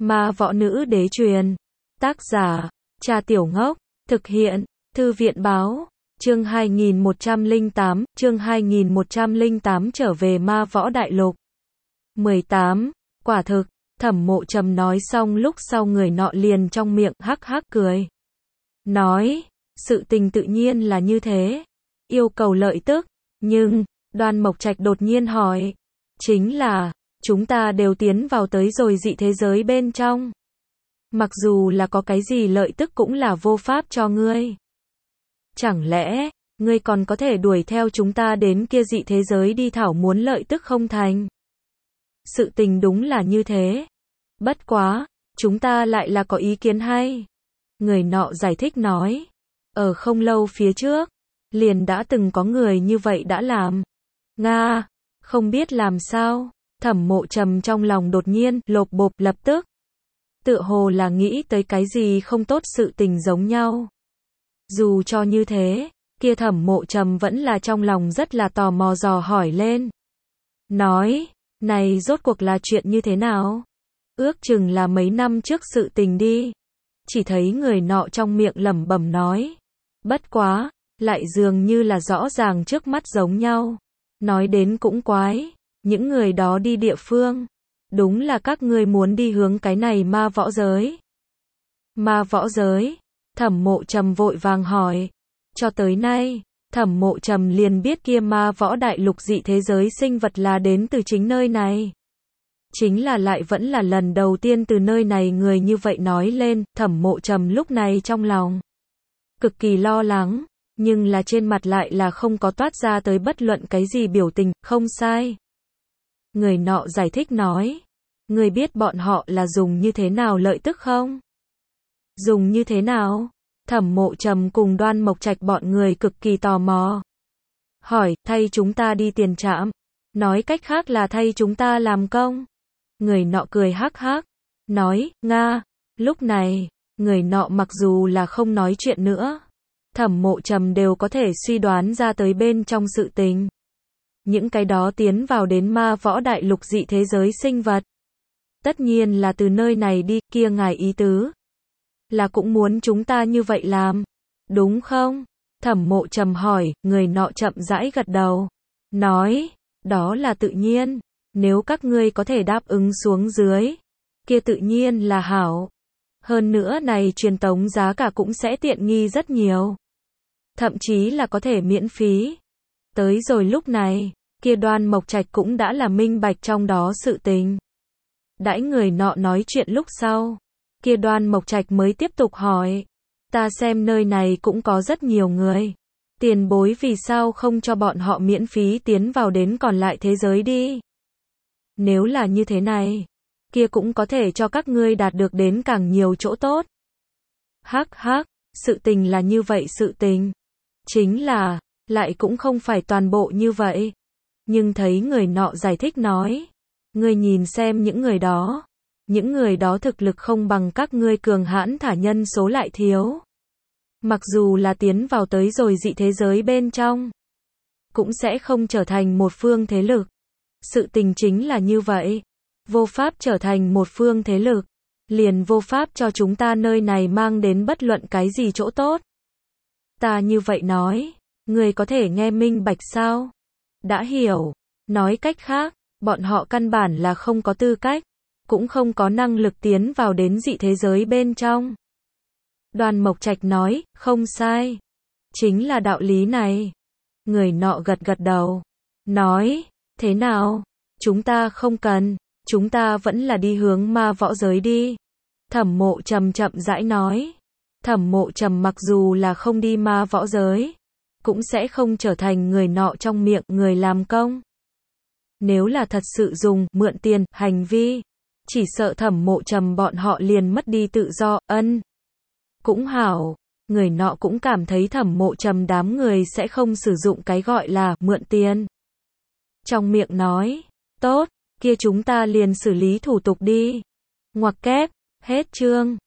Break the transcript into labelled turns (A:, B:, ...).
A: Ma võ nữ đế truyền. Tác giả, Trà Tiểu Ngốc. Thực hiện, Thư viện báo. Chương 2108 trở về ma võ đại lục. 18. Quả thực, Thẩm Mộ Trầm nói xong lúc sau người nọ liền trong miệng hắc hắc cười. Nói, sự tình tự nhiên là như thế. Yêu cầu lợi tức, nhưng, Đoan Mộc Trạch đột nhiên hỏi. Chính là, chúng ta đều tiến vào tới rồi dị thế giới bên trong. Mặc dù là có cái gì lợi tức cũng là vô pháp cho ngươi. Chẳng lẽ, ngươi còn có thể đuổi theo chúng ta đến kia dị thế giới đi thảo muốn lợi tức không thành? Sự tình đúng là như thế. Bất quá, chúng ta lại là có ý kiến hay. Người nọ giải thích nói. Ở không lâu phía trước, liền đã từng có người như vậy đã làm. Nga, không biết làm sao, Thẩm Mộ Trầm trong lòng đột nhiên lộp bộp lập tức. Tựa hồ là nghĩ tới cái gì không tốt sự tình giống nhau. Dù cho như thế, kia Thẩm Mộ Trầm vẫn là trong lòng rất là tò mò dò hỏi lên. Nói, này rốt cuộc là chuyện như thế nào? Ước chừng là mấy năm trước sự tình đi. Chỉ thấy người nọ trong miệng lẩm bẩm nói. Bất quá, lại dường như là rõ ràng trước mắt giống nhau. Nói đến cũng quái, những người đó đi địa phương. Đúng là các ngươi muốn đi hướng cái này ma võ giới. Ma võ giới? Thẩm Mộ Trầm vội vàng hỏi. Cho tới nay, Thẩm Mộ Trầm liền biết kia ma võ đại lục dị thế giới sinh vật là đến từ chính nơi này. Chính là lại vẫn là lần đầu tiên từ nơi này người như vậy nói lên, Thẩm Mộ Trầm lúc này trong lòng cực kỳ lo lắng, nhưng là trên mặt lại là không có toát ra tới bất luận cái gì biểu tình, không sai. Người nọ giải thích nói, ngươi biết bọn họ là dùng như thế nào lợi tức không? Dùng như thế nào? Thẩm Mộ Trầm cùng Đoan Mộc Trạch bọn người cực kỳ tò mò. Hỏi, thay chúng ta đi tiền trạm. Nói cách khác là thay chúng ta làm công. Người nọ cười hắc hắc. Nói, Nga. Lúc này, người nọ mặc dù là không nói chuyện nữa. Thẩm Mộ Trầm đều có thể suy đoán ra tới bên trong sự tình. Những cái đó tiến vào đến ma võ đại lục dị thế giới sinh vật. Tất nhiên là từ nơi này đi, kia ngài ý tứ. Là cũng muốn chúng ta như vậy làm. Đúng không? Thẩm Mộ Trầm hỏi, người nọ chậm rãi gật đầu. Nói, đó là tự nhiên. Nếu các ngươi có thể đáp ứng xuống dưới. Kia tự nhiên là hảo. Hơn nữa này truyền tống giá cả cũng sẽ tiện nghi rất nhiều. Thậm chí là có thể miễn phí. Tới rồi lúc này, kia Đoan Mộc Trạch cũng đã là minh bạch trong đó sự tình. Đãi người nọ nói chuyện lúc sau. Kia Đoan Mộc Trạch mới tiếp tục hỏi. Ta xem nơi này cũng có rất nhiều người. Tiền bối vì sao không cho bọn họ miễn phí tiến vào đến còn lại thế giới đi? Nếu là như thế này, kia cũng có thể cho các ngươi đạt được đến càng nhiều chỗ tốt. Hắc hắc, sự tình là như vậy sự tình. Chính là, lại cũng không phải toàn bộ như vậy. Nhưng thấy người nọ giải thích nói. Ngươi nhìn xem những người đó. Những người đó thực lực không bằng các ngươi cường hãn thả nhân số lại thiếu. Mặc dù là tiến vào tới rồi dị thế giới bên trong, cũng sẽ không trở thành một phương thế lực. Sự tình chính là như vậy. Vô pháp trở thành một phương thế lực. Liền vô pháp cho chúng ta nơi này mang đến bất luận cái gì chỗ tốt. Ta như vậy nói, người có thể nghe minh bạch sao? Đã hiểu. Nói cách khác, bọn họ căn bản là không có tư cách. Cũng không có năng lực tiến vào đến dị thế giới bên trong. Đoan Mộc Trạch nói, không sai. Chính là đạo lý này. Người nọ gật gật đầu. Nói, thế nào? Chúng ta không cần. Chúng ta vẫn là đi hướng ma võ giới đi. Thẩm Mộ Trầm chậm rãi nói. Thẩm Mộ Trầm mặc dù là không đi ma võ giới, cũng sẽ không trở thành người nọ trong miệng người làm công. Nếu là thật sự dùng mượn tiền hành vi, chỉ sợ Thẩm Mộ Trầm bọn họ liền mất đi tự do. Cũng hảo, người nọ cũng cảm thấy Thẩm Mộ Trầm đám người sẽ không sử dụng cái gọi là mượn tiền. Trong miệng nói, tốt, kia chúng ta liền xử lý thủ tục đi. Ngoặc kép, hết chương.